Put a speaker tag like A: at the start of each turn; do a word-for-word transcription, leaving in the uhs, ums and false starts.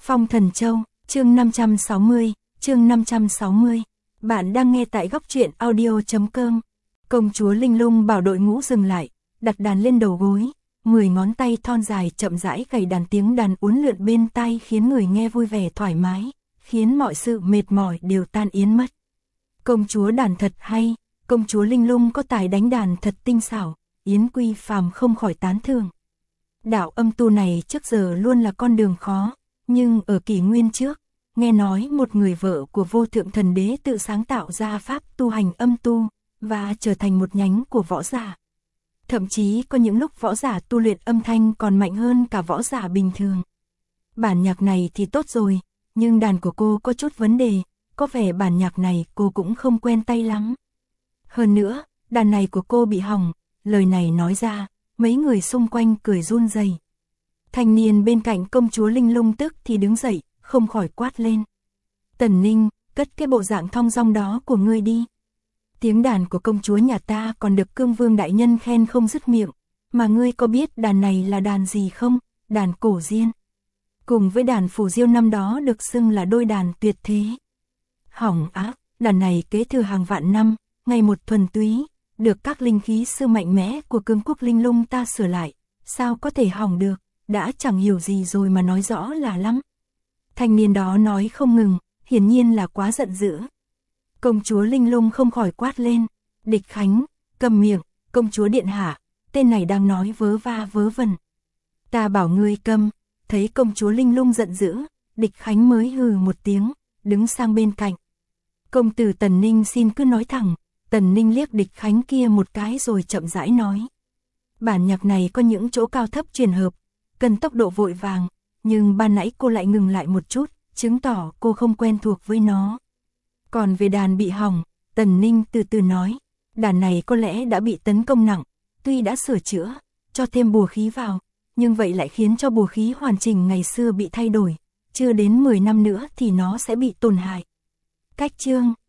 A: Phong Thần Châu, chương năm trăm sáu mươi, chương năm trăm sáu mươi. Bạn đang nghe tại góc truyện audio chấm com. Công chúa Linh Lung bảo đội ngũ dừng lại, đặt đàn lên đầu gối, mười ngón tay thon dài chậm rãi gảy đàn, tiếng đàn uốn lượn bên tai khiến người nghe vui vẻ thoải mái, khiến mọi sự mệt mỏi đều tan biến mất. Công chúa đàn thật hay, công chúa Linh Lung có tài đánh đàn thật tinh xảo, Yến Quy Phàm không khỏi tán thưởng. Đạo âm tu này trước giờ luôn là con đường khó, nhưng ở kỷ nguyên trước, nghe nói một người vợ của vô thượng thần đế tự sáng tạo ra pháp tu hành âm tu, và trở thành một nhánh của võ giả. Thậm chí có những lúc võ giả tu luyện âm thanh còn mạnh hơn cả võ giả bình thường. Bản nhạc này thì tốt rồi, nhưng đàn của cô có chút vấn đề, có vẻ bản nhạc này cô cũng không quen tay lắm. Hơn nữa, đàn này của cô bị hỏng, lời này nói ra, mấy người xung quanh cười run rẩy. Thanh niên bên cạnh công chúa Linh Lung tức thì đứng dậy, không khỏi quát lên. Tần Ninh, cất cái bộ dạng thong dong đó của ngươi đi. Tiếng đàn của công chúa nhà ta còn được Cương Vương đại nhân khen không dứt miệng, mà ngươi có biết đàn này là đàn gì không? Đàn cổ diên. Cùng với đàn phù diêu năm đó được xưng là đôi đàn tuyệt thế. Hỏng ác, đàn này kế thừa hàng vạn năm, ngày một thuần túy, được các linh khí sư mạnh mẽ của cương quốc Linh Lung ta sửa lại, sao có thể hỏng được, đã chẳng hiểu gì rồi mà nói rõ là lắm. Thanh niên đó nói không ngừng, hiển nhiên là quá giận dữ. Công chúa Linh Lung không khỏi quát lên, Địch Khánh, cầm miệng, công chúa điện hạ, tên này đang nói vớ va vớ vẩn. Ta bảo ngươi câm, thấy công chúa Linh Lung giận dữ, Địch Khánh mới hừ một tiếng, đứng sang bên cạnh. Công tử Tần Ninh xin cứ nói thẳng. Tần Ninh liếc Địch Khánh kia một cái rồi chậm rãi nói. Bản nhạc này có những chỗ cao thấp truyền hợp, cần tốc độ vội vàng, nhưng ban nãy cô lại ngừng lại một chút, chứng tỏ cô không quen thuộc với nó. Còn về đàn bị hỏng, Tần Ninh từ từ nói, đàn này có lẽ đã bị tấn công nặng, tuy đã sửa chữa, cho thêm bùa khí vào, nhưng vậy lại khiến cho bùa khí hoàn chỉnh ngày xưa bị thay đổi, chưa đến mười năm nữa thì nó sẽ bị tổn hại. Cách chương